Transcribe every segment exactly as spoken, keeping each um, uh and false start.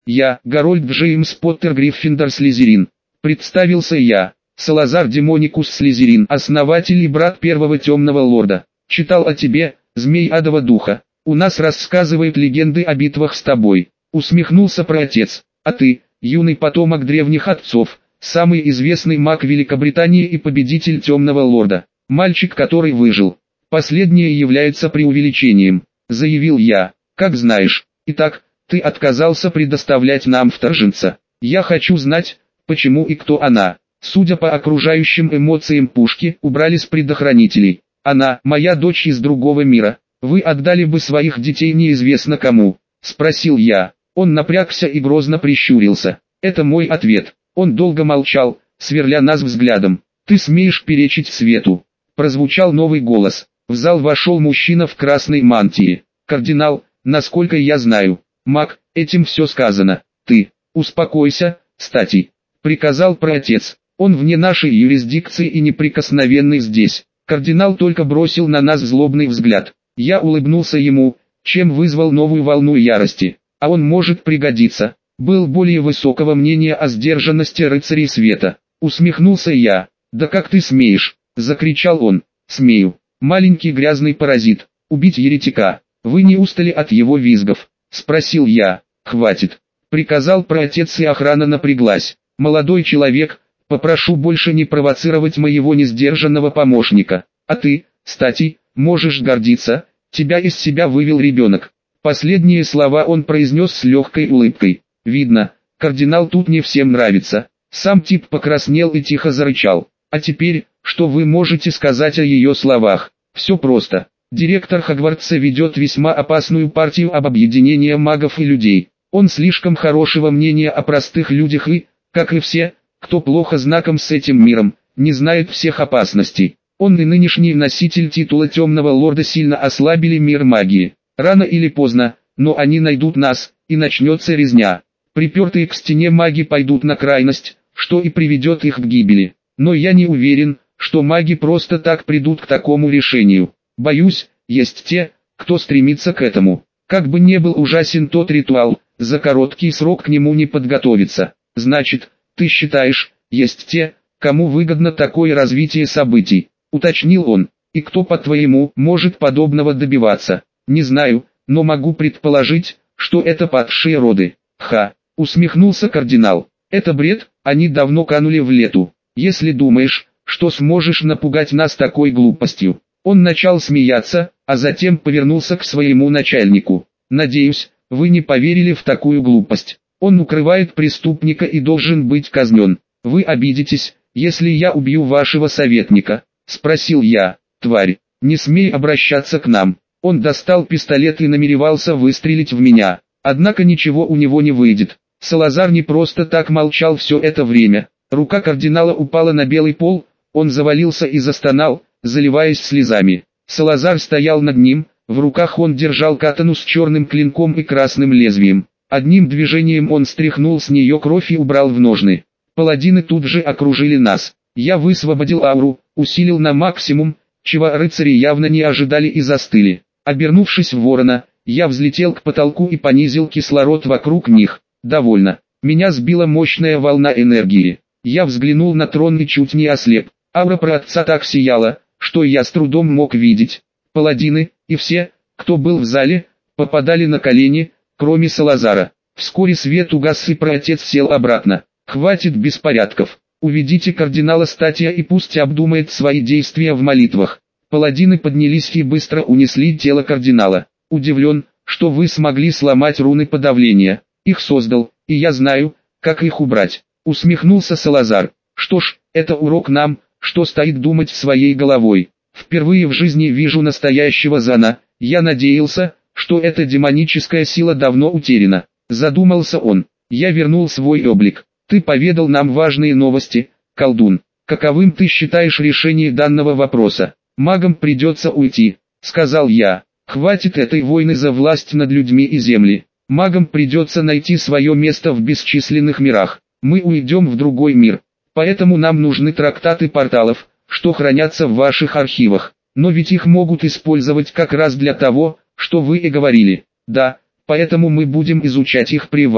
Я, Гарольд Джеймс Поттер Гриффиндор Слизерин. Представился я, Салазар Демоникус Слизерин, основатель и брат первого темного лорда. Читал о тебе, змей адова духа. У нас рассказывают легенды о битвах с тобой. Усмехнулся праотец. А ты, юный потомок древних отцов, самый известный маг Великобритании и победитель темного лорда. Мальчик, который выжил. Последнее является преувеличением, заявил я. Как знаешь. Итак, ты отказался предоставлять нам вторженца. Я хочу знать, почему и кто она. Судя по окружающим эмоциям пушки, убрали с предохранителей. Она, моя дочь из другого мира. Вы отдали бы своих детей неизвестно кому? Спросил я. Он напрягся и грозно прищурился. Это мой ответ. Он долго молчал, сверля нас взглядом. Ты смеешь перечить свету? Прозвучал новый голос. В зал вошел мужчина в красной мантии. Кардинал, насколько я знаю. Маг, этим все сказано. Ты, успокойся, Статий. Приказал праотец. Он вне нашей юрисдикции и неприкосновенный здесь. Кардинал только бросил на нас злобный взгляд. Я улыбнулся ему, чем вызвал новую волну ярости. А он может пригодиться. Был более высокого мнения о сдержанности рыцарей света. Усмехнулся я. Да как ты смеешь? Закричал он. Смею. Маленький грязный паразит. Убить еретика. Вы не устали от его визгов? Спросил я. Хватит. Приказал праотец, и охрана напряглась. Молодой человек, попрошу больше не провоцировать моего несдержанного помощника. А ты, Статий, можешь гордиться, тебя из себя вывел ребенок. Последние слова он произнес с легкой улыбкой. Видно, кардинал тут не всем нравится. Сам тип покраснел и тихо зарычал. А теперь, что вы можете сказать о ее словах? Все просто. Директор Хогвартса ведет весьма опасную партию об объединении магов и людей. Он слишком хорошего мнения о простых людях и, как и все, кто плохо знаком с этим миром, не знает всех опасностей. Он и нынешний носитель титула темного лорда сильно ослабили мир магии. Рано или поздно, но они найдут нас, и начнется резня. Припертые к стене маги пойдут на крайность, что и приведет их к гибели. Но я не уверен, что маги просто так придут к такому решению. Боюсь, есть те, кто стремится к этому. Как бы ни был ужасен тот ритуал, за короткий срок к нему не подготовиться. Значит, ты считаешь, есть те, кому выгодно такое развитие событий, уточнил он. И кто, по-твоему, может подобного добиваться? Не знаю, но могу предположить, что это падшие роды. Ха, усмехнулся кардинал. Это бред, они давно канули в лету. Если думаешь, что сможешь напугать нас такой глупостью. Он начал смеяться, а затем повернулся к своему начальнику. Надеюсь, вы не поверили в такую глупость. Он укрывает преступника и должен быть казнен. Вы обидитесь, если я убью вашего советника? Спросил я. Тварь, не смей обращаться к нам. Он достал пистолет и намеревался выстрелить в меня. Однако ничего у него не выйдет. Салазар не просто так молчал все это время. Рука кардинала упала на белый пол, он завалился и застонал, заливаясь слезами. Салазар стоял над ним, в руках он держал катану с черным клинком и красным лезвием. Одним движением он стряхнул с нее кровь и убрал в ножны. Паладины тут же окружили нас. Я высвободил ауру, усилил на максимум, чего рыцари явно не ожидали и застыли. Обернувшись в ворона, я взлетел к потолку и понизил кислород вокруг них. Довольно. Меня сбила мощная волна энергии. Я взглянул на трон и чуть не ослеп. Аура праотца так сияла, что я с трудом мог видеть. Паладины, и все, кто был в зале, попадали на колени, кроме Салазара. Вскоре свет угас и праотец сел обратно. Хватит беспорядков. Уведите кардинала Статия и пусть обдумает свои действия в молитвах. Паладины поднялись и быстро унесли тело кардинала. Удивлен, что вы смогли сломать руны подавления. Их создал, и я знаю, как их убрать. Усмехнулся Салазар. Что ж, это урок нам, что стоит думать своей головой. Впервые в жизни вижу настоящего Зана. Я надеялся, что эта демоническая сила давно утеряна. Задумался он. Я вернул свой облик. Ты поведал нам важные новости, колдун. Каковым ты считаешь решение данного вопроса? Магам придется уйти, сказал я. Хватит этой войны за власть над людьми и земли. Магам придется найти свое место в бесчисленных мирах. Мы уйдем в другой мир. Поэтому нам нужны трактаты порталов, что хранятся в ваших архивах. Но ведь их могут использовать как раз для того, что вы и говорили. Да, поэтому мы будем изучать их при вас.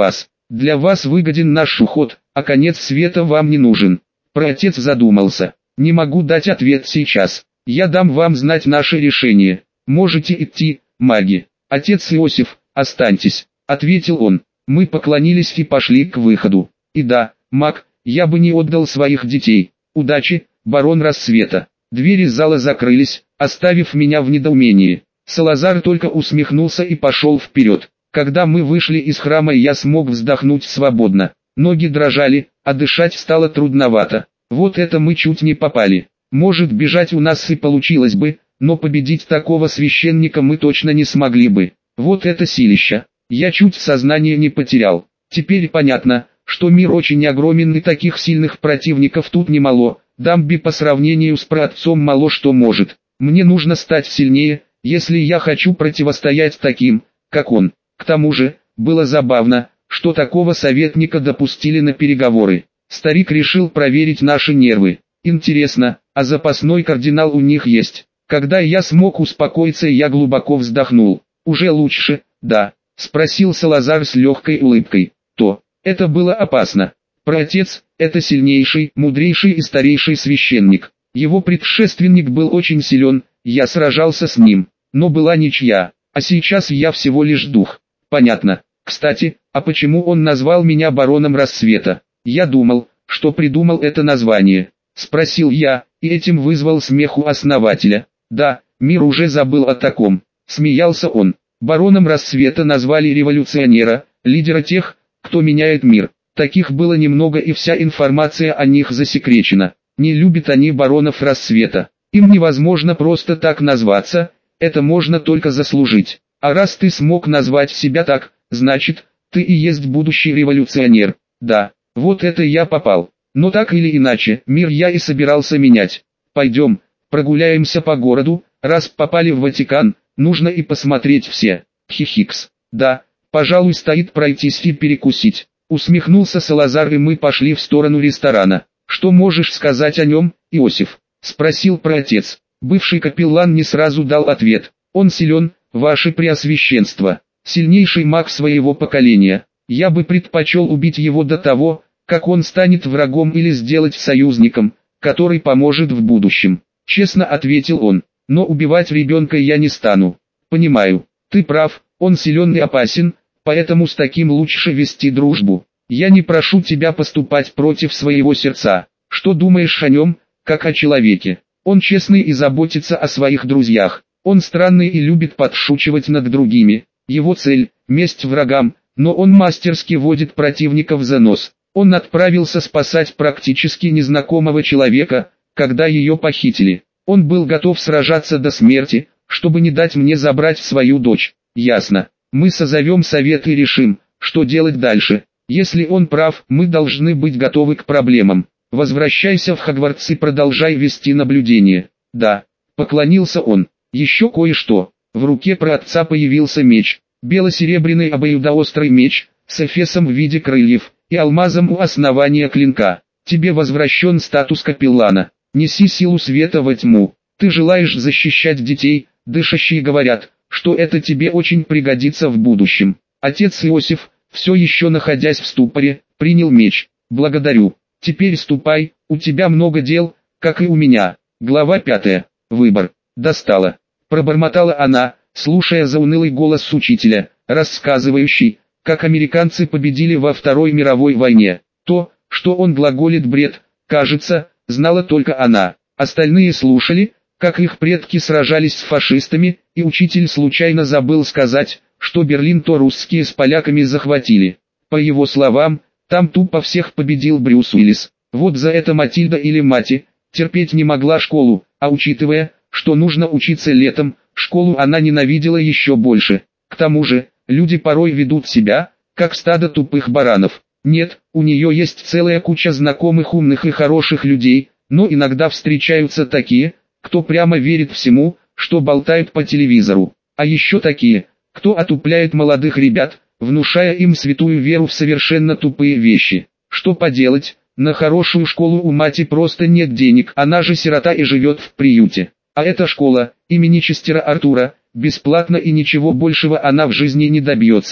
Для вас выгоден наш уход, а конец света вам не нужен. Праотец задумался. Не могу дать ответ сейчас. Я дам вам знать наше решение. Можете идти, маги. Отец Иосиф, останьтесь, ответил он. Мы поклонились и пошли к выходу. И да, маг, я бы не отдал своих детей. Удачи, барон Рассвета. Двери зала закрылись, оставив меня в недоумении. Салазар только усмехнулся и пошел вперед. Когда мы вышли из храма, я смог вздохнуть свободно. Ноги дрожали, а дышать стало трудновато. Вот это мы чуть не попали. Может, бежать у нас и получилось бы, но победить такого священника мы точно не смогли бы. Вот это силища. Я чуть сознание не потерял. Теперь понятно, что мир очень огромен и таких сильных противников тут немало. Дамби по сравнению с праотцом мало что может. Мне нужно стать сильнее, если я хочу противостоять таким, как он. К тому же, было забавно, что такого советника допустили на переговоры. Старик решил проверить наши нервы. Интересно, а запасной кардинал у них есть? Когда я смог успокоиться, я глубоко вздохнул. Уже лучше, да? Спросил Салазар с легкой улыбкой. То, это было опасно. Праотец – это сильнейший, мудрейший и старейший священник. Его предшественник был очень силен, я сражался с ним, но была ничья, а сейчас я всего лишь дух. Понятно. Кстати, а почему он назвал меня бароном Рассвета? Я думал, что придумал это название. Спросил я, и этим вызвал смех у основателя. Да, мир уже забыл о таком. Смеялся он. Бароном Рассвета назвали революционера, лидера тех, кто меняет мир. Таких было немного, и вся информация о них засекречена. Не любят они баронов Рассвета. Им невозможно просто так назваться, это можно только заслужить. А раз ты смог назвать себя так, значит, ты и есть будущий революционер. Да, вот это я попал. Но так или иначе, мир я и собирался менять. Пойдем, прогуляемся по городу, раз попали в Ватикан, нужно и посмотреть все. Хихикс. Да, пожалуй, стоит пройтись и перекусить. Усмехнулся Салазар, и мы пошли в сторону ресторана. Что можешь сказать о нем, Иосиф? Спросил праотец. Бывший капеллан не сразу дал ответ. Он силен, ваше преосвященство. Сильнейший маг своего поколения. Я бы предпочел убить его до того, как он станет врагом, или сделать союзником, который поможет в будущем. Честно ответил он. Но убивать ребенка я не стану. Понимаю, ты прав, он силен и опасен, поэтому с таким лучше вести дружбу. Я не прошу тебя поступать против своего сердца. Что думаешь о нем, как о человеке? Он честный и заботится о своих друзьях. Он странный и любит подшучивать над другими. Его цель – месть врагам, но он мастерски водит противников за нос. Он отправился спасать практически незнакомого человека, когда ее похитили. Он был готов сражаться до смерти, чтобы не дать мне забрать свою дочь. Ясно. Мы созовем совет и решим, что делать дальше. Если он прав, мы должны быть готовы к проблемам. Возвращайся в Хогвартс и продолжай вести наблюдение. Да. Поклонился он. Еще кое-что. В руке праотца появился меч. Бело-серебряный обоюдоострый меч, с эфесом в виде крыльев, и алмазом у основания клинка. Тебе возвращен статус капеллана. Неси силу света во тьму. Ты желаешь защищать детей, дышащие говорят, что это тебе очень пригодится в будущем. Отец Иосиф, все еще находясь в ступоре, принял меч. Благодарю. Теперь ступай, у тебя много дел, как и у меня. Глава пятая. Выбор. Достала. Пробормотала она, слушая заунылый голос учителя, рассказывающий, как американцы победили во Второй мировой войне. То, что он глаголит бред, кажется, знала только она. Остальные слушали, как их предки сражались с фашистами, и учитель случайно забыл сказать, что Берлин-то русские с поляками захватили. По его словам, там тупо всех победил Брюс Уиллис. Вот за это Матильда или Мати терпеть не могла школу, а учитывая, что нужно учиться летом, школу она ненавидела еще больше. К тому же, люди порой ведут себя, как стадо тупых баранов. Нет, у нее есть целая куча знакомых умных и хороших людей, но иногда встречаются такие, кто прямо верит всему, что болтают по телевизору. А еще такие, кто отупляет молодых ребят, внушая им святую веру в совершенно тупые вещи. Что поделать, на хорошую школу у Мати просто нет денег, она же сирота и живет в приюте. А эта школа, имени Честера Артура, бесплатно, и ничего большего она в жизни не добьется.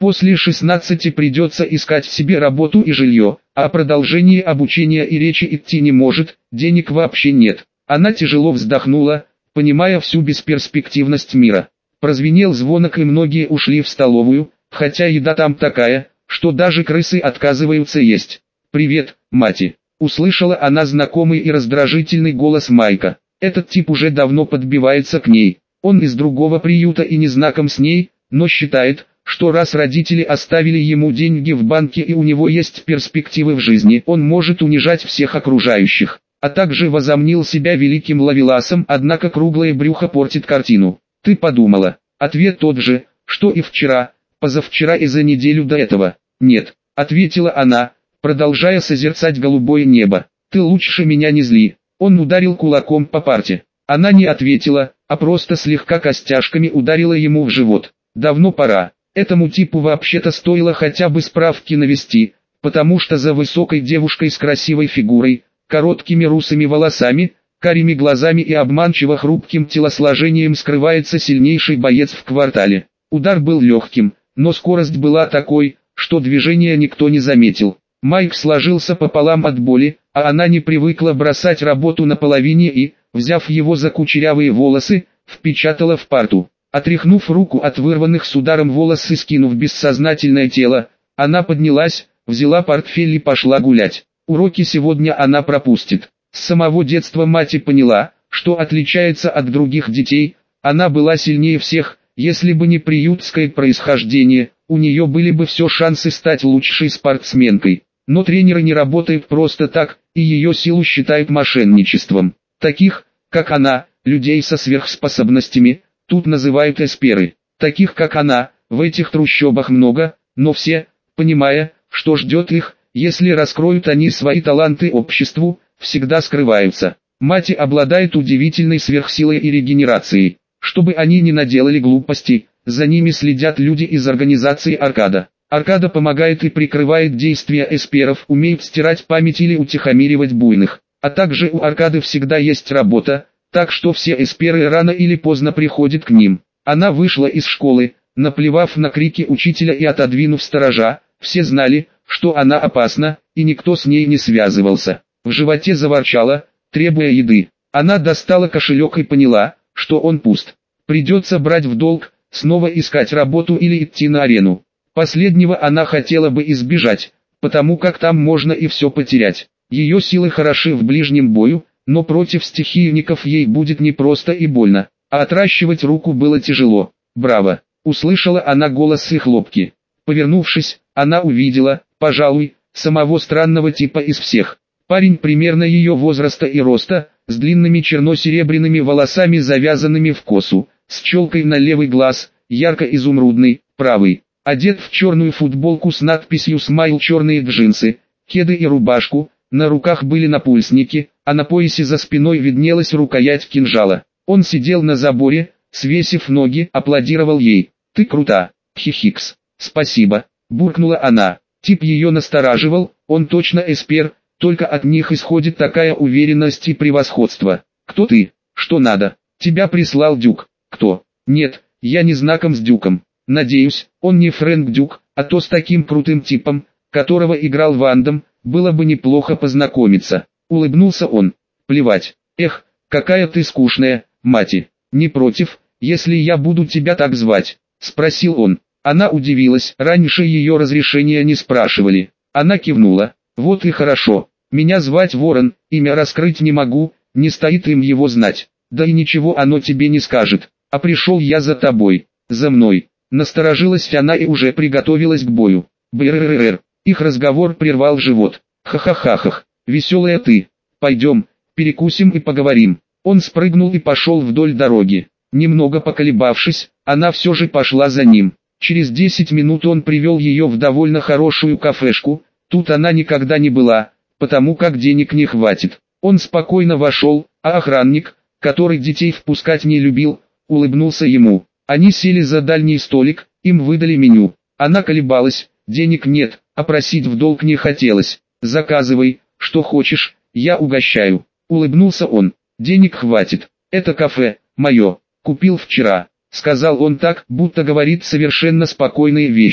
После шестнадцати придется искать себе работу и жилье, а о продолжении обучения и речи идти не может, денег вообще нет. Она тяжело вздохнула, понимая всю бесперспективность мира. Прозвенел звонок и многие ушли в столовую, хотя еда там такая, что даже крысы отказываются есть. «Привет, Мати!» — услышала она знакомый и раздражительный голос Майка. Этот тип уже давно подбивается к ней. Он из другого приюта и не знаком с ней, но считает, что раз родители оставили ему деньги в банке и у него есть перспективы в жизни, он может унижать всех окружающих. А также возомнил себя великим ловеласом, однако круглое брюхо портит картину. «Ты подумала?» Ответ тот же, что и вчера, позавчера и за неделю до этого. «Нет», — ответила она, продолжая созерцать голубое небо. «Ты лучше меня не зли». Он ударил кулаком по парте. Она не ответила, а просто слегка костяшками ударила ему в живот. «Давно пора. Этому типу вообще-то стоило хотя бы справки навести, потому что за высокой девушкой с красивой фигурой, короткими русыми волосами, карими глазами и обманчиво хрупким телосложением скрывается сильнейший боец в квартале. Удар был легким, но скорость была такой, что движения никто не заметил. Майк сложился пополам от боли, а она не привыкла бросать работу наполовине и, взяв его за кучерявые волосы, впечатала в парту. Отряхнув руку от вырванных с ударом волос и скинув бессознательное тело, она поднялась, взяла портфель и пошла гулять. Уроки сегодня она пропустит. С самого детства мать поняла, что отличается от других детей, она была сильнее всех, если бы не приютское происхождение, у нее были бы все шансы стать лучшей спортсменкой. Но тренеры не работают просто так, и ее силу считают мошенничеством. Таких, как она, людей со сверхспособностями, тут называют эсперы. Таких, как она, в этих трущобах много, но все, понимая, что ждет их, если раскроют они свои таланты обществу, всегда скрываются. Мать обладает удивительной сверхсилой и регенерацией. Чтобы они не наделали глупостей, за ними следят люди из организации Аркада. Аркада помогает и прикрывает действия эсперов, умеет стирать память или утихомиривать буйных. А также у Аркады всегда есть работа, так что все эсперы рано или поздно приходят к ним. Она вышла из школы, наплевав на крики учителя и отодвинув сторожа, все знали, что она опасна, и никто с ней не связывался. В животе заворчала, требуя еды. Она достала кошелек и поняла, что он пуст. Придется брать в долг, снова искать работу или идти на арену. Последнего она хотела бы избежать, потому как там можно и все потерять. Ее силы хороши в ближнем бою, но против стихийников ей будет непросто и больно, а отращивать руку было тяжело. «Браво!» — услышала она голос и хлопки. Повернувшись, она увидела, пожалуй, самого странного типа из всех. Парень примерно ее возраста и роста, с длинными черно-серебряными волосами завязанными в косу, с челкой на левый глаз, ярко-изумрудный, правый. Одет в черную футболку с надписью «Смайл», черные джинсы, кеды и рубашку, на руках были напульсники, а на поясе за спиной виднелась рукоять кинжала. Он сидел на заборе, свесив ноги, аплодировал ей. «Ты крута, хихикс». «Спасибо», буркнула она. Тип ее настораживал, он точно эспер, только от них исходит такая уверенность и превосходство. «Кто ты? Что надо? Тебя прислал Дюк». «Кто?» «Нет, я не знаком с Дюком. Надеюсь, он не Фрэнк Дюк, а то с таким крутым типом, которого играл Вандом, было бы неплохо познакомиться». Улыбнулся он. «Плевать. Эх, какая ты скучная, Мати. Не против, если я буду тебя так звать?» Спросил он. Она удивилась, раньше ее разрешения не спрашивали. Она кивнула. «Вот и хорошо. Меня звать Ворон, имя раскрыть не могу, не стоит им его знать. Да и ничего оно тебе не скажет. А пришел я за тобой. За мной». Насторожилась она и уже приготовилась к бою. Бррррр. Их разговор прервал живот. «Ха-ха-ха-ха. Веселая ты. Пойдем, перекусим и поговорим». Он спрыгнул и пошел вдоль дороги. Немного поколебавшись, она все же пошла за ним. Через десять минут он привел ее в довольно хорошую кафешку. Тут она никогда не была, потому как денег не хватит. Он спокойно вошел, а охранник, который детей впускать не любил, улыбнулся ему. Они сели за дальний столик, им выдали меню. Она колебалась, денег нет, а просить в долг не хотелось. «Заказывай, что хочешь, я угощаю», — улыбнулся он. «Денег хватит, это кафе, мое, купил вчера», — сказал он так, будто говорит совершенно спокойные вещи.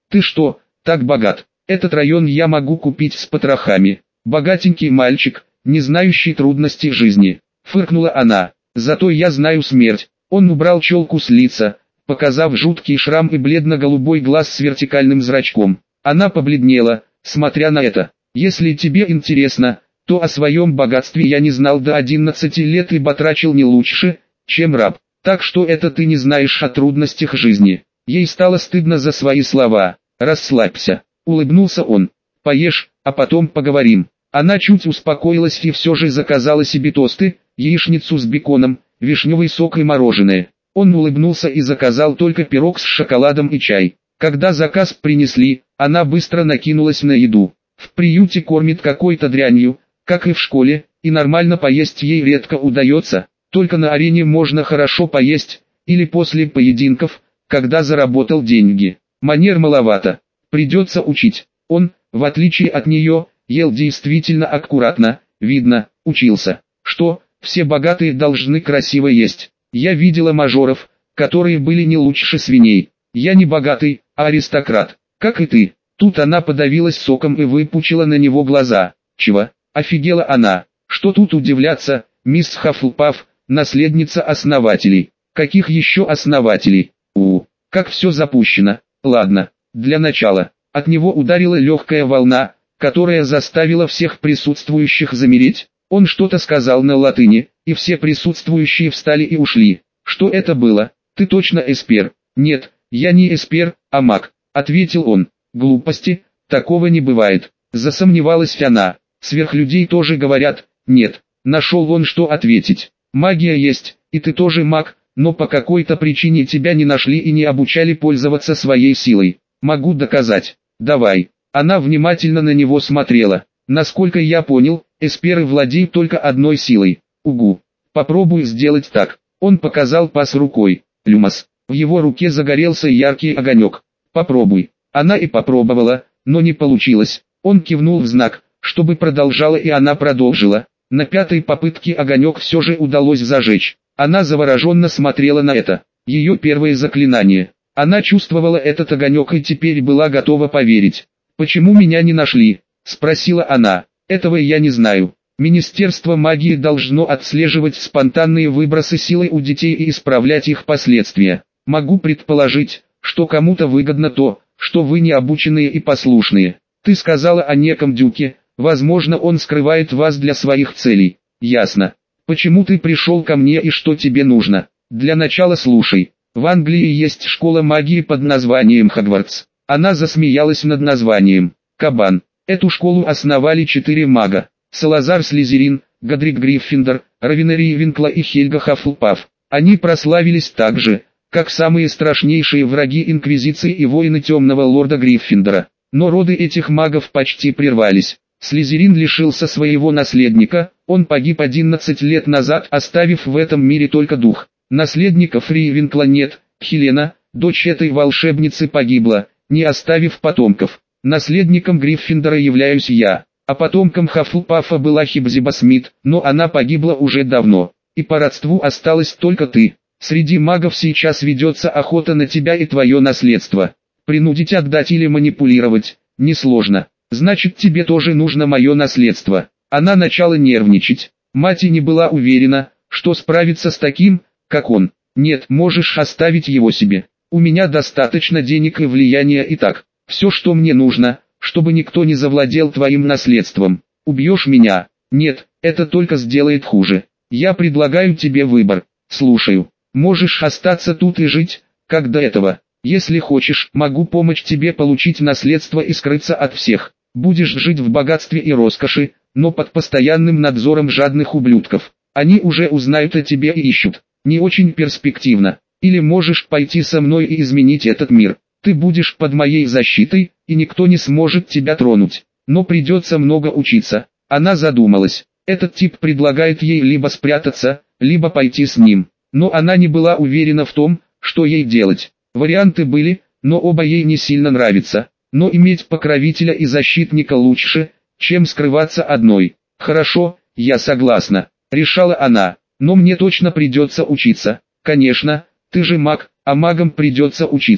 Ты что, так богат? Этот район я могу купить с потрохами. Богатенький мальчик, не знающий трудностей жизни. Фыркнула она. Зато я знаю смерть. Он убрал челку с лица, показав жуткий шрам и бледно-голубой глаз с вертикальным зрачком. Она побледнела, смотря на это. Если тебе интересно, то о своем богатстве я не знал до одиннадцати лет и батрачил не лучше, чем раб. Так что это ты не знаешь о трудностях жизни. Ей стало стыдно за свои слова. Расслабься, улыбнулся он. Поешь, а потом поговорим. Она чуть успокоилась и все же заказала себе тосты, яичницу с беконом, вишневый сок и мороженое. Он улыбнулся и заказал только пирог с шоколадом и чай. Когда заказ принесли, она быстро накинулась на еду. В приюте кормит какой-то дрянью, как и в школе, и нормально поесть ей редко удается. Только на арене можно хорошо поесть, или после поединков, когда заработал деньги. Манер маловато, придется учить. Он, в отличие от нее, ел действительно аккуратно, видно, учился. Что, все богатые должны красиво есть? Я видела мажоров, которые были не лучше свиней. Я не богатый, а аристократ, как и ты. Тут она подавилась соком и выпучила на него глаза. Чего? Офигела она. Что тут удивляться, мисс Хаффлпафф, наследница основателей. Каких еще основателей? У, как все запущено. Ладно, для начала. От него ударила легкая волна, которая заставила всех присутствующих замереть. Он что-то сказал на латыни, и все присутствующие встали и ушли. Что это было? Ты точно эспер? Нет, я не эспер, а маг, ответил он. Глупости, такого не бывает. Засомневалась она. Сверхлюдей тоже говорят. Нет, нашел он что ответить. Магия есть, и ты тоже маг, но по какой-то причине тебя не нашли и не обучали пользоваться своей силой. Могу доказать. Давай. Она внимательно на него смотрела. Насколько я понял, эсперы владеют только одной силой. Угу. Попробуй сделать так. Он показал пас рукой. Люмос. В его руке загорелся яркий огонек. Попробуй. Она и попробовала, но не получилось. Он кивнул в знак, чтобы продолжала, и она продолжила. На пятой попытке огонек все же удалось зажечь. Она завороженно смотрела на это. Ее первое заклинание. Она чувствовала этот огонек и теперь была готова поверить. «Почему меня не нашли?» – спросила она. «Этого я не знаю. Министерство магии должно отслеживать спонтанные выбросы силы у детей и исправлять их последствия. Могу предположить, что кому-то выгодно то, что вы необученные и послушные. Ты сказала о неком дюке, возможно, он скрывает вас для своих целей. Ясно. Почему ты пришел ко мне и что тебе нужно? Для начала слушай. В Англии есть школа магии под названием Хогвартс. Она засмеялась над названием. Кабан. Эту школу основали четыре мага. Салазар Слизерин, Годрик Гриффиндор, Равена Рейвенкла и Хельга Хаффлпафф. Они прославились так же, как самые страшнейшие враги Инквизиции и воины Темного Лорда Гриффиндора. Но роды этих магов почти прервались. Слизерин лишился своего наследника, он погиб одиннадцать лет назад, оставив в этом мире только дух. Наследников Рейвенкла нет, Хелена, дочь этой волшебницы, погибла, не оставив потомков. Наследником Гриффиндора являюсь я, а потомком Хаффлпаффа была Хепзиба Смит, но она погибла уже давно. И по родству осталась только ты. Среди магов сейчас ведется охота на тебя и твое наследство. Принудить отдать или манипулировать – несложно. Значит, тебе тоже нужно мое наследство. Она начала нервничать. Мать и не была уверена, что справится с таким, как он. Нет, можешь оставить его себе. У меня достаточно денег и влияния и так. Все, что мне нужно, чтобы никто не завладел твоим наследством. Убьешь меня? Нет, это только сделает хуже. Я предлагаю тебе выбор. Слушаю. Можешь остаться тут и жить, как до этого. Если хочешь, могу помочь тебе получить наследство и скрыться от всех. Будешь жить в богатстве и роскоши, но под постоянным надзором жадных ублюдков. Они уже узнают о тебе и ищут. Не очень перспективно. Или можешь пойти со мной и изменить этот мир. Ты будешь под моей защитой, и никто не сможет тебя тронуть. Но придется много учиться. Она задумалась. Этот тип предлагает ей либо спрятаться, либо пойти с ним. Но она не была уверена в том, что ей делать. Варианты были, но оба ей не сильно нравятся. Но иметь покровителя и защитника лучше, чем скрываться одной. Хорошо, я согласна, решала она. Но мне точно придется учиться. Конечно, ты же маг, а магам придется учиться.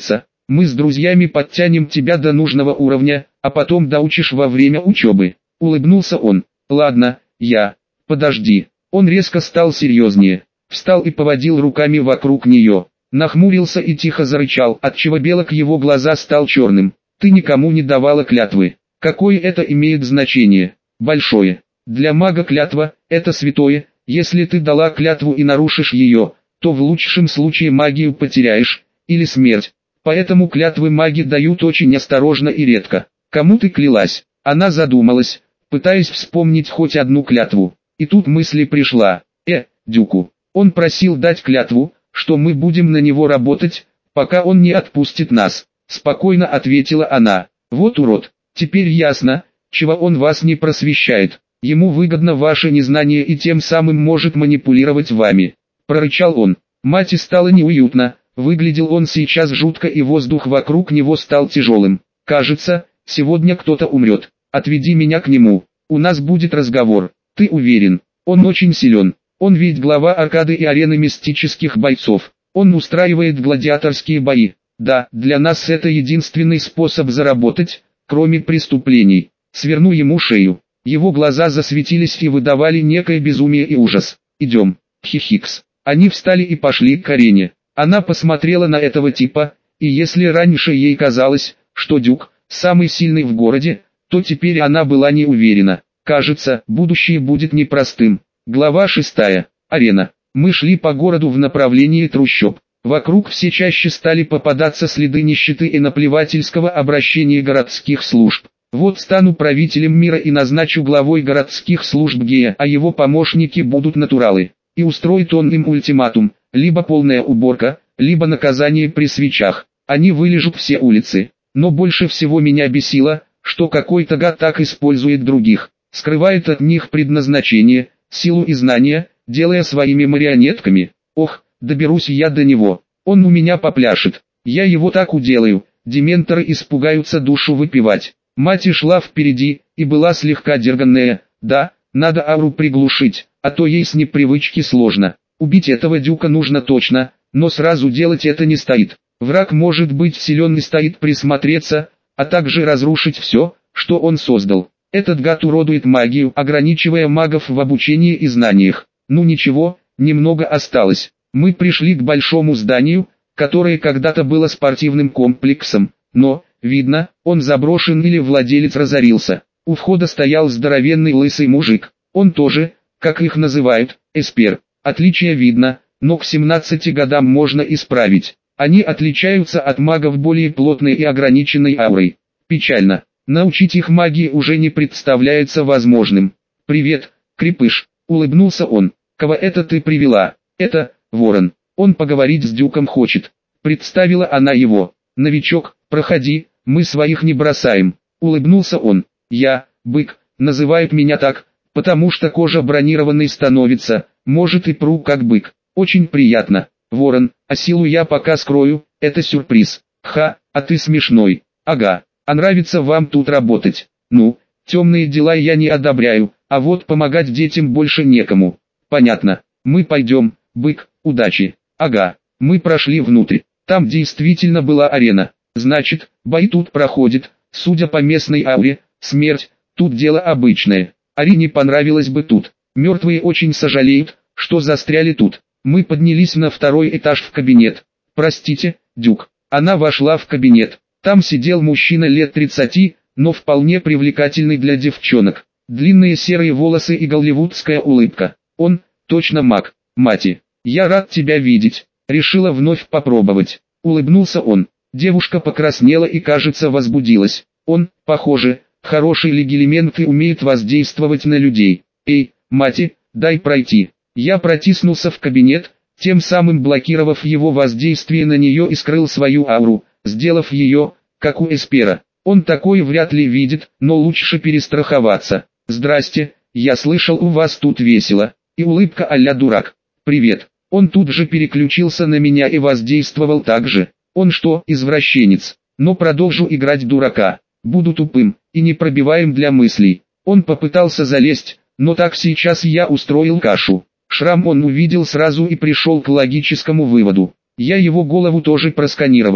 Мы с друзьями подтянем тебя до нужного уровня, а потом доучишь во время учебы. Улыбнулся он. Ладно, я. Подожди. Он резко стал серьезнее. Встал и поводил руками вокруг нее. Нахмурился и тихо зарычал, отчего белок его глаза стал черным. Ты никому не давала клятвы. Какое это имеет значение? Большое. Для мага клятва – это святое. Если ты дала клятву и нарушишь ее, то в лучшем случае магию потеряешь, или смерть. Поэтому клятвы маги дают очень осторожно и редко. Кому ты клялась? Она задумалась, пытаясь вспомнить хоть одну клятву. И тут мысль пришла. Э, Дюку. Он просил дать клятву, что мы будем на него работать, пока он не отпустит нас. Спокойно ответила она. Вот урод. Теперь ясно, чего он вас не просвещает. Ему выгодно ваше незнание и тем самым может манипулировать вами. Прорычал он. Мате стало неуютно. Выглядел он сейчас жутко и воздух вокруг него стал тяжелым. Кажется, сегодня кто-то умрет. Отведи меня к нему. У нас будет разговор. Ты уверен? Он очень силен. Он ведь глава аркады и арены мистических бойцов. Он устраивает гладиаторские бои. Да, для нас это единственный способ заработать, кроме преступлений. Сверну ему шею. Его глаза засветились и выдавали некое безумие и ужас. Идем, хихикс. Они встали и пошли к арене. Она посмотрела на этого типа, и если раньше ей казалось, что Дюк самый сильный в городе, то теперь она была не уверена. Кажется, будущее будет непростым. Глава шестая. Арена. Мы шли по городу в направлении трущоб. Вокруг все чаще стали попадаться следы нищеты и наплевательского обращения городских служб. Вот стану правителем мира и назначу главой городских служб Гея, а его помощники будут натуралы. И устроит он им ультиматум, либо полная уборка, либо наказание при свечах. Они вылежут все улицы. Но больше всего меня бесило, что какой-то гад так использует других, скрывает от них предназначение, силу и знания, делая своими марионетками. Ох, доберусь я до него, он у меня попляшет, я его так уделаю, дементоры испугаются душу выпивать. Мать шла впереди, и была слегка дерганная. Да, надо ауру приглушить, а то ей с непривычки сложно. Убить этого дюка нужно точно, но сразу делать это не стоит. Враг может быть силен и стоит присмотреться, а также разрушить все, что он создал. Этот гад уродует магию, ограничивая магов в обучении и знаниях. Ну ничего, немного осталось. Мы пришли к большому зданию, которое когда-то было спортивным комплексом, но, видно, он заброшен или владелец разорился. У входа стоял здоровенный лысый мужик. Он тоже, как их называют, эспер. Отличие видно, но к семнадцати годам можно исправить. Они отличаются от магов более плотной и ограниченной аурой. Печально. Научить их магии уже не представляется возможным. «Привет, крепыш», — улыбнулся он. «Кого это ты привела?» «Это, Ворон. Он поговорить с Дюком хочет». Представила она его. «Новичок, проходи, мы своих не бросаем», — улыбнулся он. «Я, Бык, называют меня так, потому что кожа бронированной становится, может и пру как бык. Очень приятно, Ворон, а силу я пока скрою, это сюрприз. Ха, а ты смешной. Ага. А нравится вам тут работать? Ну, темные дела я не одобряю, а вот помогать детям больше некому. Понятно. Мы пойдем, Бык, удачи. Ага. Мы прошли внутрь. Там действительно была арена. Значит, бой тут проходит. Судя по местной ауре, смерть, тут дело обычное. Арине понравилось бы тут. Мертвые очень сожалеют, что застряли тут. Мы поднялись на второй этаж в кабинет. Простите, Дюк. Она вошла в кабинет. Там сидел мужчина лет тридцати, но вполне привлекательный для девчонок. Длинные серые волосы и голливудская улыбка. Он, точно маг. Мати, я рад тебя видеть. Решила вновь попробовать. Улыбнулся он. Девушка покраснела и, кажется, возбудилась. Он, похоже, хороший легилимент и умеет воздействовать на людей. Эй, Мати, дай пройти. Я протиснулся в кабинет, тем самым блокировав его воздействие на нее и скрыл свою ауру, сделав ее, как у эспера. Он такой вряд ли видит, но лучше перестраховаться. «Здрасте, я слышал, у вас тут весело». И улыбка а-ля дурак. «Привет». Он тут же переключился на меня и воздействовал так же. Он что, извращенец? Но продолжу играть дурака. Буду тупым и непробиваем для мыслей. Он попытался залезть, но так сейчас я устроил кашу. Шрам он увидел сразу и пришел к логическому выводу. Я его голову тоже просканировал.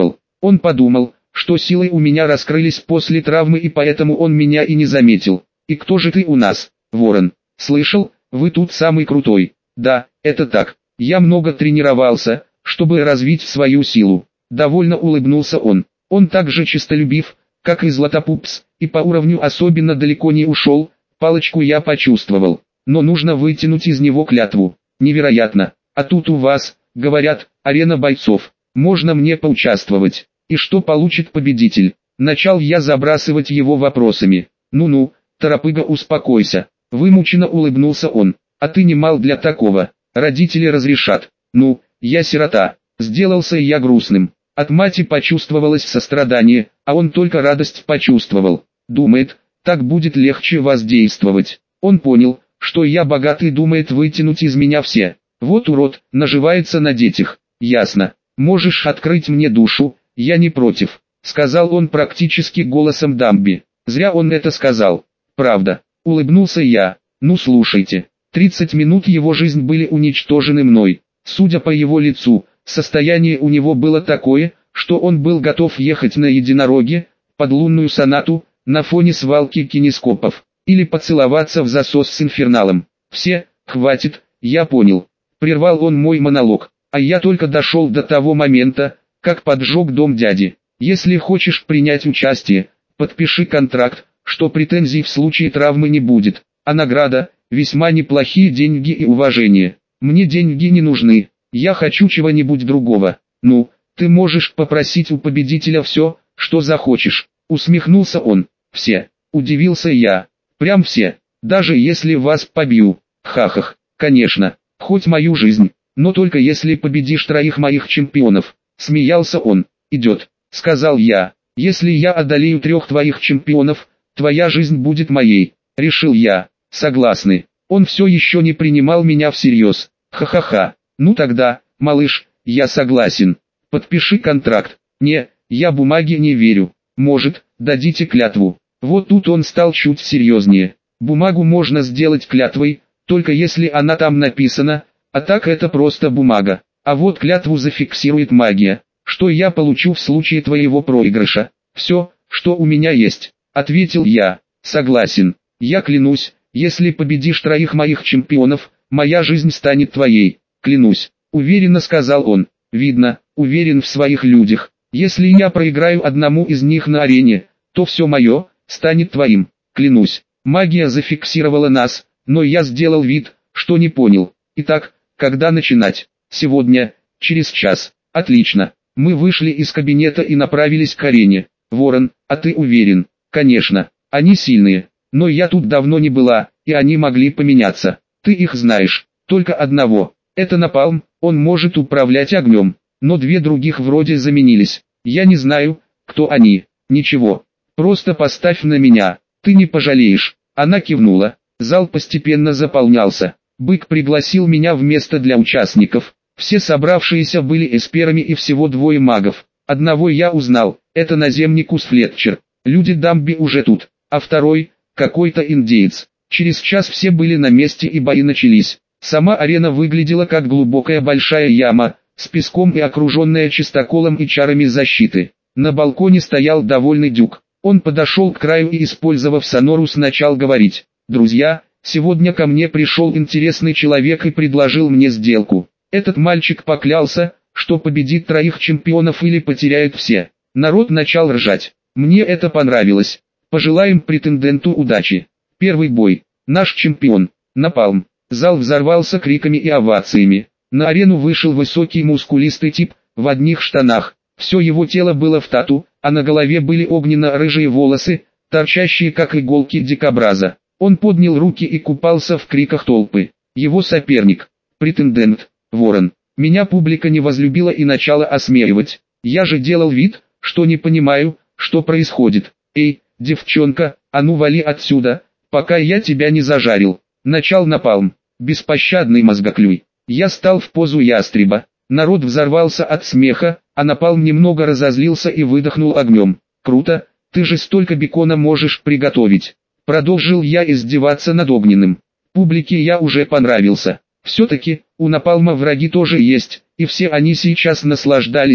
Он подумал, что силы у меня раскрылись после травмы и поэтому он меня и не заметил. И кто же ты у нас, Ворон? Слышал, вы тут самый крутой. Да, это так. Я много тренировался, чтобы развить свою силу. Довольно улыбнулся он. Он так же честолюбив, как и Златопупс, и по уровню особенно далеко не ушел. Палочку я почувствовал, но нужно вытянуть из него клятву. Невероятно. А тут у вас, говорят, арена бойцов. Можно мне поучаствовать? И что получит победитель? Начал я забрасывать его вопросами. Ну-ну, торопыга, успокойся. Вымученно улыбнулся он. А ты не мал для такого. Родители разрешат. Ну, я сирота. Сделался я грустным. От мати почувствовалось сострадание, а он только радость почувствовал. Думает, так будет легче воздействовать. Он понял, что я богат и думает вытянуть из меня все. Вот урод, наживается на детях. Ясно. Можешь открыть мне душу, я не против, сказал он практически голосом Дамби. Зря он это сказал. Правда. Улыбнулся я. Ну слушайте. тридцать минут его жизнь были уничтожены мной. Судя по его лицу, состояние у него было такое, что он был готов ехать на единороге, под лунную сонату, на фоне свалки кинескопов, или поцеловаться в засос с инферналом. Все, хватит, я понял. Прервал он мой монолог, а я только дошел до того момента, как поджег дом дяди. Если хочешь принять участие, подпиши контракт, что претензий в случае травмы не будет, а награда – весьма неплохие деньги и уважение. Мне деньги не нужны, я хочу чего-нибудь другого. Ну, ты можешь попросить у победителя все, что захочешь. Усмехнулся он. Все. Удивился я. Прям все. Даже если вас побью. Ха-хах. Конечно. Хоть мою жизнь. Но только если победишь троих моих чемпионов. Смеялся он. Идет. Сказал я. Если я одолею трех твоих чемпионов, твоя жизнь будет моей. Решил я. Согласны. Он все еще не принимал меня всерьез. Ха-ха-ха. Ну тогда, малыш, я согласен. Подпиши контракт. Не, я бумаге не верю. Может, дадите клятву. Вот тут он стал чуть серьезнее. Бумагу можно сделать клятвой, только если она там написана, а так это просто бумага. А вот клятву зафиксирует магия. Что я получу в случае твоего проигрыша? Все, что у меня есть. Ответил я. Согласен. Я клянусь, если победишь троих моих чемпионов, моя жизнь станет твоей. Клянусь. Уверенно сказал он. Видно, уверен в своих людях. Если я проиграю одному из них на арене, то все мое станет твоим. Клянусь. Магия зафиксировала нас, но я сделал вид, что не понял. Итак, когда начинать? Сегодня, через час. Отлично. Мы вышли из кабинета и направились к арене. Ворон, а ты уверен? Конечно. Они сильные. Но я тут давно не была, и они могли поменяться. Ты их знаешь. Только одного. Это Напалм, он может управлять огнем. Но две других вроде заменились. Я не знаю, кто они. Ничего. Просто поставь на меня. Ты не пожалеешь. Она кивнула. Зал постепенно заполнялся. Бык пригласил меня в место для участников. Все собравшиеся были эсперами и всего двое магов. Одного я узнал. Это наземникус Флетчер. Люди Дамби уже тут. А второй – какой-то индеец. Через час все были на месте и бои начались. Сама арена выглядела как глубокая большая яма, с песком и окруженная чистоколом и чарами защиты. На балконе стоял довольный Дюк. Он подошел к краю и, использовав сонорус, начал говорить. «Друзья, сегодня ко мне пришел интересный человек и предложил мне сделку. Этот мальчик поклялся, что победит троих чемпионов или потеряет все». Народ начал ржать. Мне это понравилось. Пожелаем претенденту удачи. Первый бой. Наш чемпион. Напалм. Зал взорвался криками и овациями. На арену вышел высокий мускулистый тип, в одних штанах. Все его тело было в тату, а на голове были огненно-рыжие волосы, торчащие как иголки дикобраза. Он поднял руки и купался в криках толпы. Его соперник. Претендент. Ворон. Меня публика не возлюбила и начала осмеивать. Я же делал вид, что не понимаю, что происходит. Эй, девчонка, а ну вали отсюда, пока я тебя не зажарил. Начал Напалм. Беспощадный мозгоклюй. Я стал в позу ястреба. Народ взорвался от смеха, а Напалм немного разозлился и выдохнул огнем. Круто, ты же столько бекона можешь приготовить. Продолжил я издеваться над огненным. Публике я уже понравился. Все-таки, у Напалма враги тоже есть, и все они сейчас наслаждались,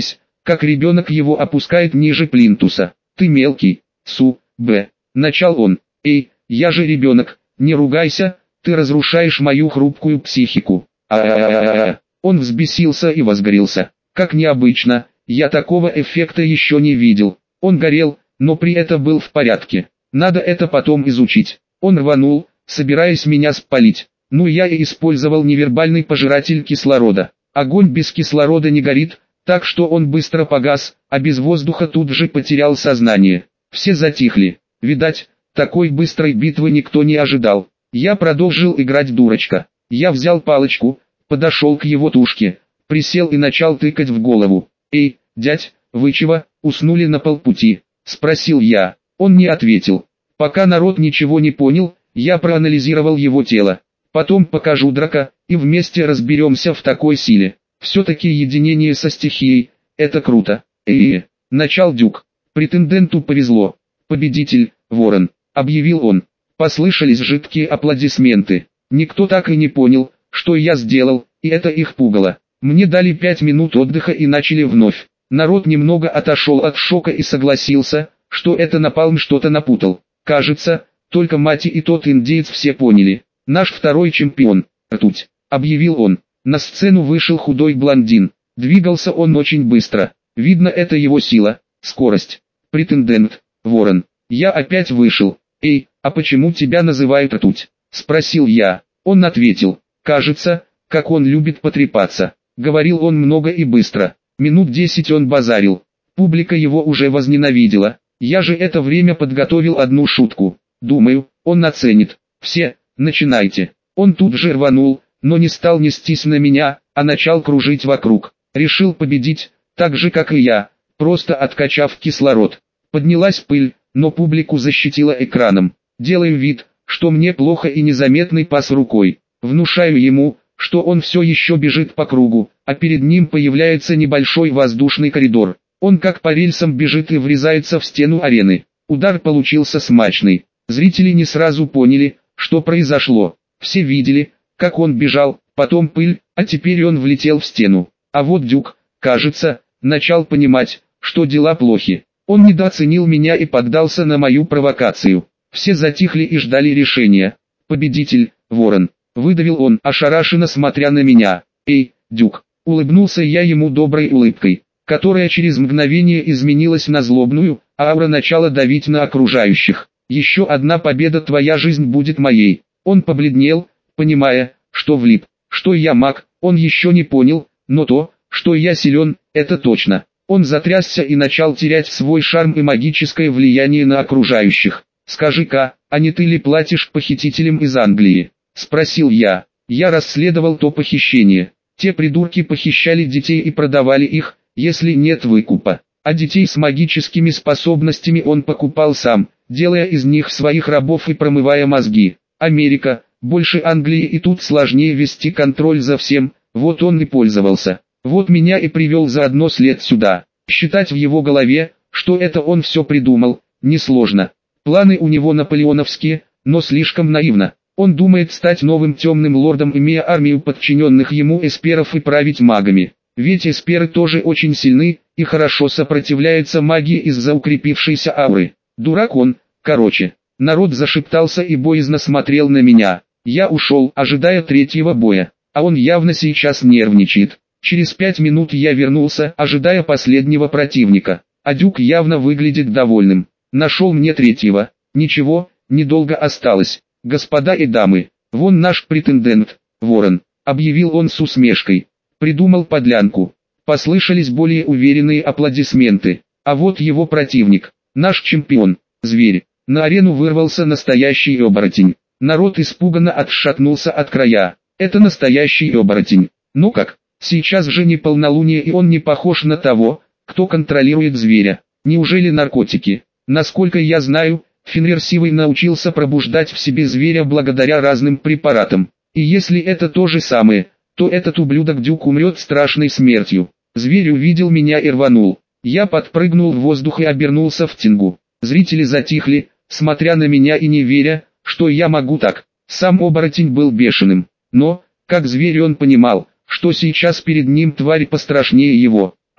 как ребенок его опускает ниже плинтуса. Ты мелкий, су, б. Начал он. Эй, я же ребенок, не ругайся, ты разрушаешь мою хрупкую психику. А-а-а-а-а. Он взбесился и возгорелся. Как необычно, я такого эффекта еще не видел. Он горел, но при этом был в порядке. Надо это потом изучить. Он рванул, собираясь меня спалить. Ну я и использовал невербальный пожиратель кислорода. Огонь без кислорода не горит, так что он быстро погас, а без воздуха тут же потерял сознание. Все затихли. Видать, такой быстрой битвы никто не ожидал. Я продолжил играть дурочка. Я взял палочку, подошел к его тушке, присел и начал тыкать в голову. «Эй, дядь, вы чего, уснули на полпути?» – спросил я. Он не ответил. Пока народ ничего не понял, я проанализировал его тело. Потом покажу драка, и вместе разберемся в такой силе. Все-таки единение со стихией – это круто. Эй, начал Дюк. Претенденту повезло. Победитель, Ворон, объявил он. Послышались жидкие аплодисменты. Никто так и не понял, что я сделал, и это их пугало. Мне дали пять минут отдыха и начали вновь. Народ немного отошел от шока и согласился, что это Напалм что-то напутал. Кажется, только Мати и тот индеец все поняли. Наш второй чемпион, ртуть, объявил он. На сцену вышел худой блондин. Двигался он очень быстро. Видно, это его сила, скорость. Претендент, Ворон. Я опять вышел. Эй, а почему тебя называют ртуть? Спросил я. Он ответил. Кажется, как он любит потрепаться. Говорил он много и быстро. Минут десять он базарил. Публика его уже возненавидела. Я же это время подготовил одну шутку. Думаю, он оценит. Все, начинайте. Он тут же рванул, но не стал нестись на меня, а начал кружить вокруг. Решил победить, так же как и я, просто откачав кислород. Поднялась пыль, но публику защитила экраном. Делаю вид, что мне плохо и незаметный пас рукой. Внушаю ему, что он все еще бежит по кругу, а перед ним появляется небольшой воздушный коридор. Он как по рельсам бежит и врезается в стену арены. Удар получился смачный. Зрители не сразу поняли, что произошло. Все видели, как он бежал, потом пыль, а теперь он влетел в стену. А вот Дюк, кажется, начал понимать, что дела плохи. Он недооценил меня и поддался на мою провокацию. Все затихли и ждали решения. Победитель, Ворон, выдавил он, ошарашенно смотря на меня. Эй, Дюк, улыбнулся я ему доброй улыбкой, которая через мгновение изменилась на злобную, а аура начала давить на окружающих. Еще одна победа, твоя жизнь будет моей. Он побледнел, понимая, что влип. Что я маг, он еще не понял, но то, что я силен, это точно. Он затрясся и начал терять свой шарм и магическое влияние на окружающих. «Скажи-ка, а не ты ли платишь похитителям из Англии?» – спросил я. Я расследовал то похищение. Те придурки похищали детей и продавали их, если нет выкупа. А детей с магическими способностями он покупал сам, делая из них своих рабов и промывая мозги. Америка, больше Англии, и тут сложнее вести контроль за всем, вот он и пользовался. Вот меня и привел заодно след сюда. Считать в его голове, что это он все придумал, несложно. Планы у него наполеоновские, но слишком наивно. Он думает стать новым темным лордом, имея армию подчиненных ему эсперов и править магами. Ведь эсперы тоже очень сильны и хорошо сопротивляются магии из-за укрепившейся ауры. Дурак он, короче. Народ зашептался и боязно смотрел на меня. Я ушел, ожидая третьего боя, а он явно сейчас нервничает. Через пять минут я вернулся, ожидая последнего противника. А Дюк явно выглядит довольным. Нашел мне третьего. Ничего, недолго осталось. Господа и дамы, вон наш претендент, Ворон, объявил он с усмешкой. Придумал подлянку. Послышались более уверенные аплодисменты. А вот его противник, наш чемпион, Зверь. На арену вырвался настоящий оборотень. Народ испуганно отшатнулся от края. Это настоящий оборотень. Ну как, сейчас же не полнолуние, и он не похож на того, кто контролирует зверя. Неужели наркотики? Насколько я знаю, Фенрир Сивый научился пробуждать в себе зверя благодаря разным препаратам. И если это то же самое, то этот ублюдок Дюк умрет страшной смертью. Зверь увидел меня и рванул. Я подпрыгнул в воздух и обернулся в Тингу. Зрители затихли, смотря на меня и не веря, что я могу так. Сам оборотень был бешеным, но, как зверь, он понимал, что сейчас перед ним тварь пострашнее его.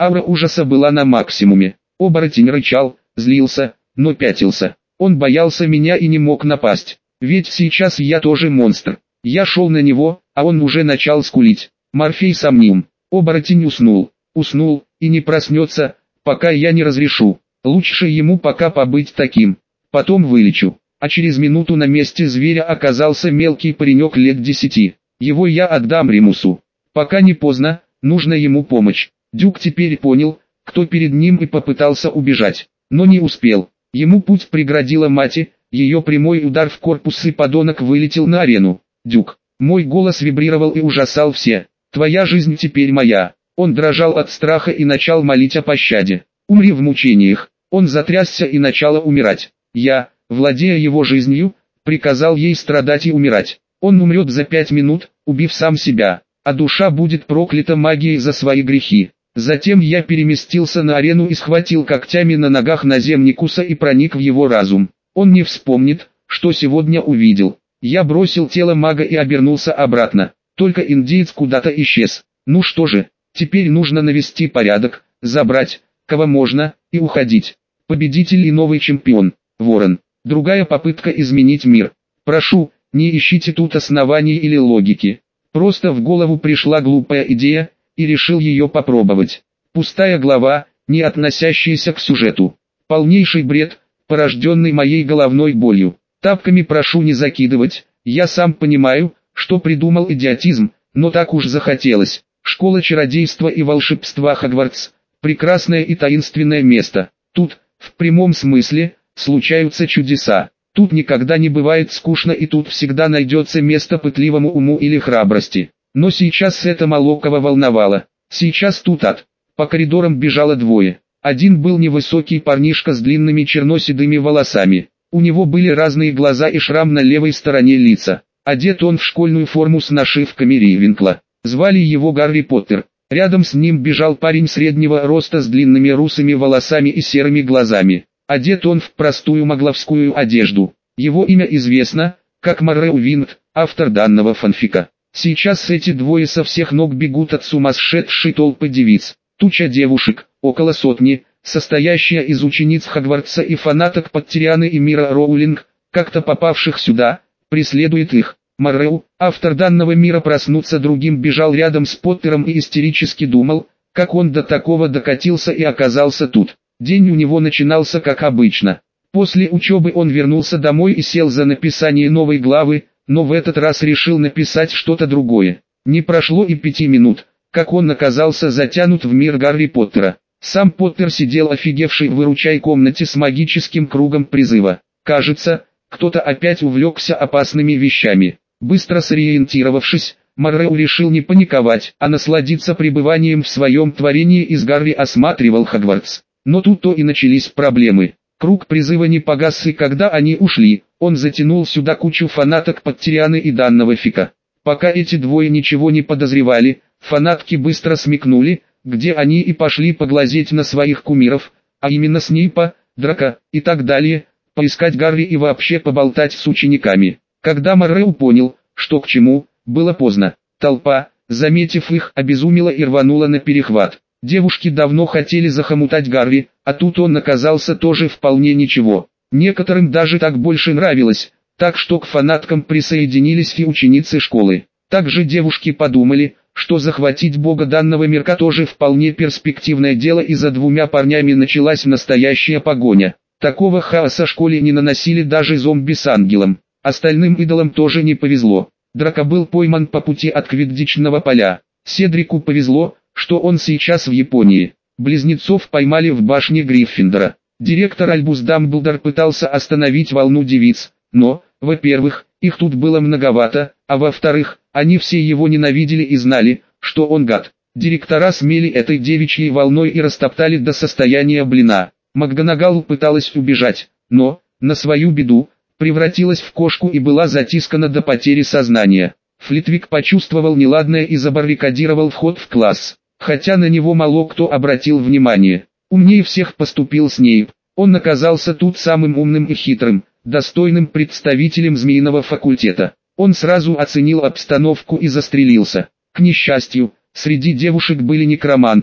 Аура ужаса была на максимуме. Оборотень рычал, злился, но пятился. Он боялся меня и не мог напасть. Ведь сейчас я тоже монстр. Я шел на него, а он уже начал скулить. Морфей сомним. Оборотень уснул. Уснул, и не проснется, пока я не разрешу. Лучше ему пока побыть таким. Потом вылечу. А через минуту на месте зверя оказался мелкий паренек лет десяти. Его я отдам Римусу. Пока не поздно, нужна ему помощь. Дюк теперь понял, кто перед ним, и попытался убежать. Но не успел. Ему путь преградила мать, ее прямой удар в корпус, и подонок вылетел на арену. Дюк. Мой голос вибрировал и ужасал все. Твоя жизнь теперь моя. Он дрожал от страха и начал молить о пощаде. Умри в мучениях. Он затрясся и начал умирать. Я, владея его жизнью, приказал ей страдать и умирать. Он умрет за пять минут, убив сам себя, а душа будет проклята магией за свои грехи. Затем я переместился на арену и схватил когтями на ногах Наземникуса и проник в его разум. Он не вспомнит, что сегодня увидел. Я бросил тело мага и обернулся обратно. Только индеец куда-то исчез. Ну что же, теперь нужно навести порядок, забрать, кого можно, и уходить. Победитель и новый чемпион. Ворон. Другая попытка изменить мир. Прошу, не ищите тут оснований или логики. Просто в голову пришла глупая идея, и решил ее попробовать. Пустая глава, не относящаяся к сюжету. Полнейший бред, порожденный моей головной болью. Тапками прошу не закидывать, я сам понимаю, что придумал идиотизм, но так уж захотелось. Школа чародейства и волшебства Хогвартс – прекрасное и таинственное место. Тут, в прямом смысле, случаются чудеса. Тут никогда не бывает скучно, и тут всегда найдется место пытливому уму или храбрости. Но сейчас это мало кого волновало. Сейчас тут ад. По коридорам бежало двое. Один был невысокий парнишка с длинными черноседыми волосами. У него были разные глаза и шрам на левой стороне лица. Одет он в школьную форму с нашивками Ривенкла. Звали его Гарри Поттер. Рядом с ним бежал парень среднего роста с длинными русыми волосами и серыми глазами. Одет он в простую магловскую одежду. Его имя известно, как Морреу Винт, автор данного фанфика. Сейчас эти двое со всех ног бегут от сумасшедшей толпы девиц. Туча девушек, около сотни, состоящая из учениц Хогвартса и фанаток Поттерианы и Мира Роулинг, как-то попавших сюда, преследует их. Морреу, автор данного мира, проснуться другим, бежал рядом с Поттером и истерически думал, как он до такого докатился и оказался тут. День у него начинался как обычно. После учебы он вернулся домой и сел за написание новой главы, но в этот раз решил написать что-то другое. Не прошло и пяти минут, как он оказался затянут в мир Гарри Поттера. Сам Поттер сидел офигевший в выручай комнате с магическим кругом призыва. Кажется, кто-то опять увлекся опасными вещами. Быстро сориентировавшись, Морреу решил не паниковать, а насладиться пребыванием в своем творении, и с Гарри осматривал Хогвартс. Но тут-то и начались проблемы. Круг призыва не погас, и когда они ушли, он затянул сюда кучу фанаток Поттерианы и данного фика. Пока эти двое ничего не подозревали, фанатки быстро смекнули, где они, и пошли поглазеть на своих кумиров, а именно Снейпа, Драка и так далее, поискать Гарри и вообще поболтать с учениками. Когда Морреу понял, что к чему, было поздно. Толпа, заметив их, обезумела и рванула на перехват. Девушки давно хотели захомутать Гарри, а тут он оказался тоже вполне ничего. Некоторым даже так больше нравилось, так что к фанаткам присоединились и ученицы школы. Также девушки подумали, что захватить бога данного мирка тоже вполне перспективное дело, и за двумя парнями началась настоящая погоня. Такого хаоса школе не наносили даже зомби с ангелом. Остальным идолам тоже не повезло. Драко был пойман по пути от квиддичного поля. Седрику повезло, что он сейчас в Японии. Близнецов поймали в башне Гриффиндора. Директор Альбус Дамблдор пытался остановить волну девиц, но, во-первых, их тут было многовато, а во-вторых, они все его ненавидели и знали, что он гад. Директора смели этой девичьей волной и растоптали до состояния блина. МакГонагал пыталась убежать, но, на свою беду, превратилась в кошку и была затискана до потери сознания. Флитвик почувствовал неладное и забаррикадировал вход в класс, хотя на него мало кто обратил внимание. Умнее всех поступил Снейп. Он оказался тут самым умным и хитрым, достойным представителем змеиного факультета. Он сразу оценил обстановку и застрелился. К несчастью, среди девушек были некроманты,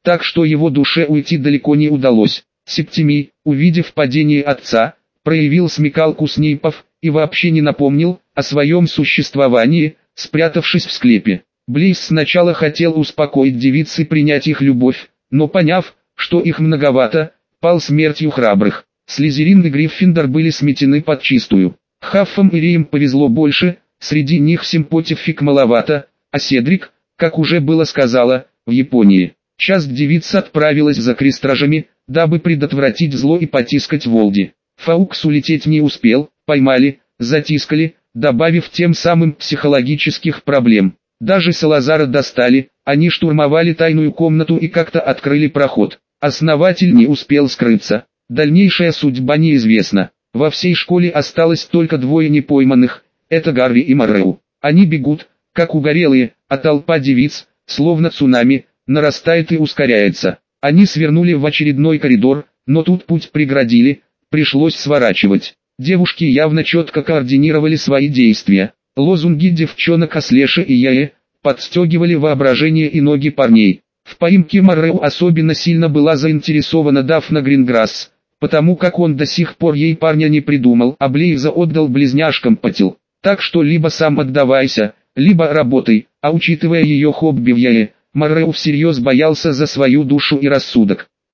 так что его душе уйти далеко не удалось. Септимий, увидев падение отца, проявил смекалку Снейпов и вообще не напомнил о своем существовании, спрятавшись в склепе. Блейз сначала хотел успокоить девиц и принять их любовь, но поняв, что их многовато, пал смертью храбрых. Слизерин и Гриффиндор были сметены подчистую. Хаффам и Рием повезло больше, среди них симпотифик маловато, а Седрик, как уже было сказано, в Японии. Часть девиц отправилась за крестражами, дабы предотвратить зло и потискать Волди. Фаукс улететь не успел, поймали, затискали, добавив тем самым психологических проблем. Даже Салазара достали, они штурмовали тайную комнату и как-то открыли проход. Основатель не успел скрыться, дальнейшая судьба неизвестна. Во всей школе осталось только двое непойманных, это Гарри и Морреу. Они бегут, как угорелые, а толпа девиц, словно цунами, нарастает и ускоряется. Они свернули в очередной коридор, но тут путь преградили, пришлось сворачивать. Девушки явно четко координировали свои действия. Лозунги девчонок о Слеше и Яе подстегивали воображение и ноги парней. В поимке Морреу особенно сильно была заинтересована Дафна Гринграсс, потому как он до сих пор ей парня не придумал, а Блейза отдал близняшкам Патил. Так что либо сам отдавайся, либо работай, а учитывая ее хобби в Яе, Морреу всерьез боялся за свою душу и рассудок.